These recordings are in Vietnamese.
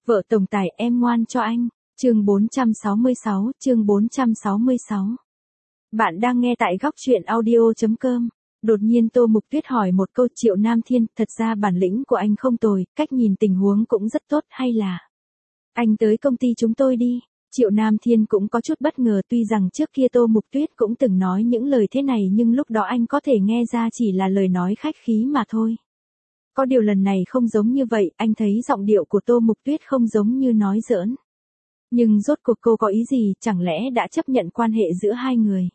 Vợ tổng tài em ngoan cho anh. Chương 466, chương 466. Bạn đang nghe tại góc truyện audio.com. Đột nhiên Tô Mục Tuyết hỏi một câu. Triệu Nam Thiên, thật ra bản lĩnh của anh không tồi, cách nhìn tình huống cũng rất tốt, hay là anh tới công ty chúng tôi đi. Triệu Nam Thiên cũng có chút bất ngờ, tuy rằng trước kia Tô Mục Tuyết cũng từng nói những lời thế này nhưng lúc đó anh có thể nghe ra chỉ là lời nói khách khí mà thôi. Có điều lần này không giống như vậy, anh thấy giọng điệu của Tô Mục Tuyết không giống như nói giỡn. Nhưng rốt cuộc cô có ý gì, chẳng lẽ đã chấp nhận quan hệ giữa hai người?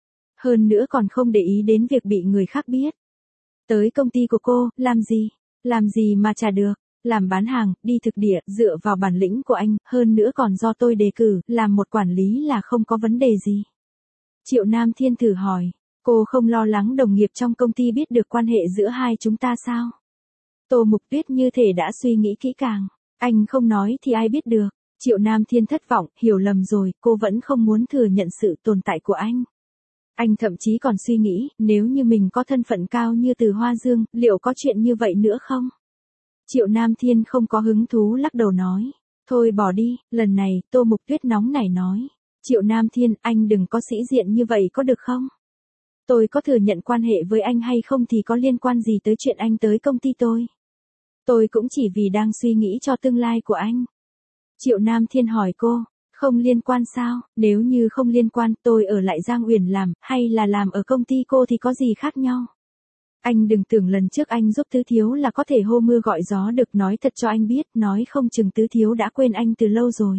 Hơn nữa còn không để ý đến việc bị người khác biết. Tới công ty của cô, làm gì? Làm gì mà trả được? Làm bán hàng, đi thực địa, dựa vào bản lĩnh của anh, hơn nữa còn do tôi đề cử, làm một quản lý là không có vấn đề gì. Triệu Nam Thiên thử hỏi, cô không lo lắng đồng nghiệp trong công ty biết được quan hệ giữa hai chúng ta sao? Tô Mục Tuyết như thể đã suy nghĩ kỹ càng, anh không nói thì ai biết được. Triệu Nam Thiên thất vọng, hiểu lầm rồi, cô vẫn không muốn thừa nhận sự tồn tại của anh. Anh thậm chí còn suy nghĩ, nếu như mình có thân phận cao như Từ Hoa Dương, liệu có chuyện như vậy nữa không? Triệu Nam Thiên không có hứng thú lắc đầu nói, thôi bỏ đi. Lần này, Tô Mục Tuyết nóng nảy nói, Triệu Nam Thiên, anh đừng có sĩ diện như vậy có được không? Tôi có thừa nhận quan hệ với anh hay không thì có liên quan gì tới chuyện anh tới công ty tôi? Tôi cũng chỉ vì đang suy nghĩ cho tương lai của anh. Triệu Nam Thiên hỏi cô, không liên quan sao? Nếu như không liên quan, tôi ở lại Giang Uyển làm, hay là làm ở công ty cô thì có gì khác nhau? Anh đừng tưởng lần trước anh giúp Tứ Thiếu là có thể hô mưa gọi gió được, nói thật cho anh biết, nói không chừng Tứ Thiếu đã quên anh từ lâu rồi.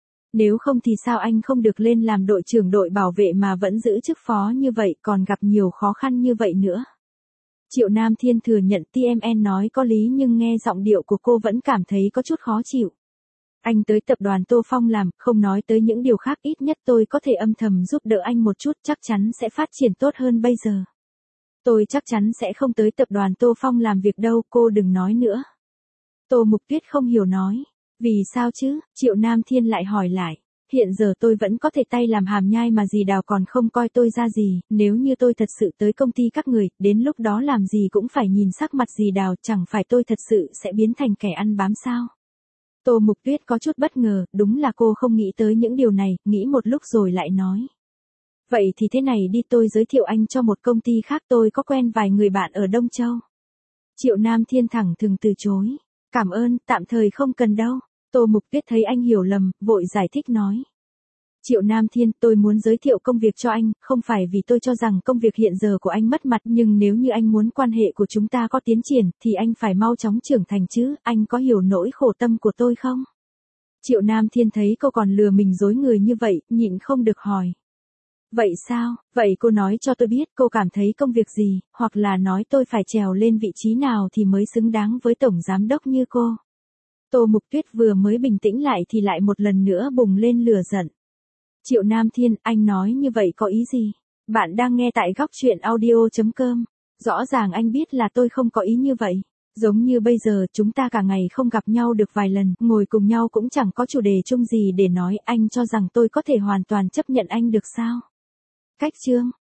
Nếu không thì sao anh không được lên làm đội trưởng đội bảo vệ mà vẫn giữ chức phó như vậy, còn gặp nhiều khó khăn như vậy nữa. Triệu Nam Thiên thừa nhận TMN nói có lý nhưng nghe giọng điệu của cô vẫn cảm thấy có chút khó chịu. Anh tới tập đoàn Tô Phong làm, không nói tới những điều khác, ít nhất tôi có thể âm thầm giúp đỡ anh một chút, chắc chắn sẽ phát triển tốt hơn bây giờ. Tôi chắc chắn sẽ không tới tập đoàn Tô Phong làm việc đâu, cô đừng nói nữa. Tô Mục Tuyết không hiểu nói. Vì sao chứ? Triệu Nam Thiên lại hỏi lại. Hiện giờ tôi vẫn có thể tay làm hàm nhai mà dì Đào còn không coi tôi ra gì, nếu như tôi thật sự tới công ty các người, đến lúc đó làm gì cũng phải nhìn sắc mặt dì Đào, chẳng phải tôi thật sự sẽ biến thành kẻ ăn bám sao? Tô Mục Tuyết có chút bất ngờ, đúng là cô không nghĩ tới những điều này, nghĩ một lúc rồi lại nói. Vậy thì thế này đi, tôi giới thiệu anh cho một công ty khác, tôi có quen vài người bạn ở Đông Châu. Triệu Nam Thiên thẳng thừng từ chối. Cảm ơn, tạm thời không cần đâu. Tô Mục Tuyết thấy anh hiểu lầm, vội giải thích nói. Triệu Nam Thiên, tôi muốn giới thiệu công việc cho anh, không phải vì tôi cho rằng công việc hiện giờ của anh mất mặt, nhưng nếu như anh muốn quan hệ của chúng ta có tiến triển, thì anh phải mau chóng trưởng thành chứ, anh có hiểu nỗi khổ tâm của tôi không? Triệu Nam Thiên thấy cô còn lừa mình dối người như vậy, nhịn không được hỏi. Vậy sao? Vậy cô nói cho tôi biết cô cảm thấy công việc gì, hoặc là nói tôi phải trèo lên vị trí nào thì mới xứng đáng với tổng giám đốc như cô. Tô Mục Tuyết vừa mới bình tĩnh lại thì lại một lần nữa bùng lên lửa giận. Triệu Nam Thiên, anh nói như vậy có ý gì? Bạn đang nghe tại góc truyện audio.com. Rõ ràng anh biết là tôi không có ý như vậy. Giống như bây giờ chúng ta cả ngày không gặp nhau được vài lần, ngồi cùng nhau cũng chẳng có chủ đề chung gì để nói, anh cho rằng tôi có thể hoàn toàn chấp nhận anh được sao? Cách chương.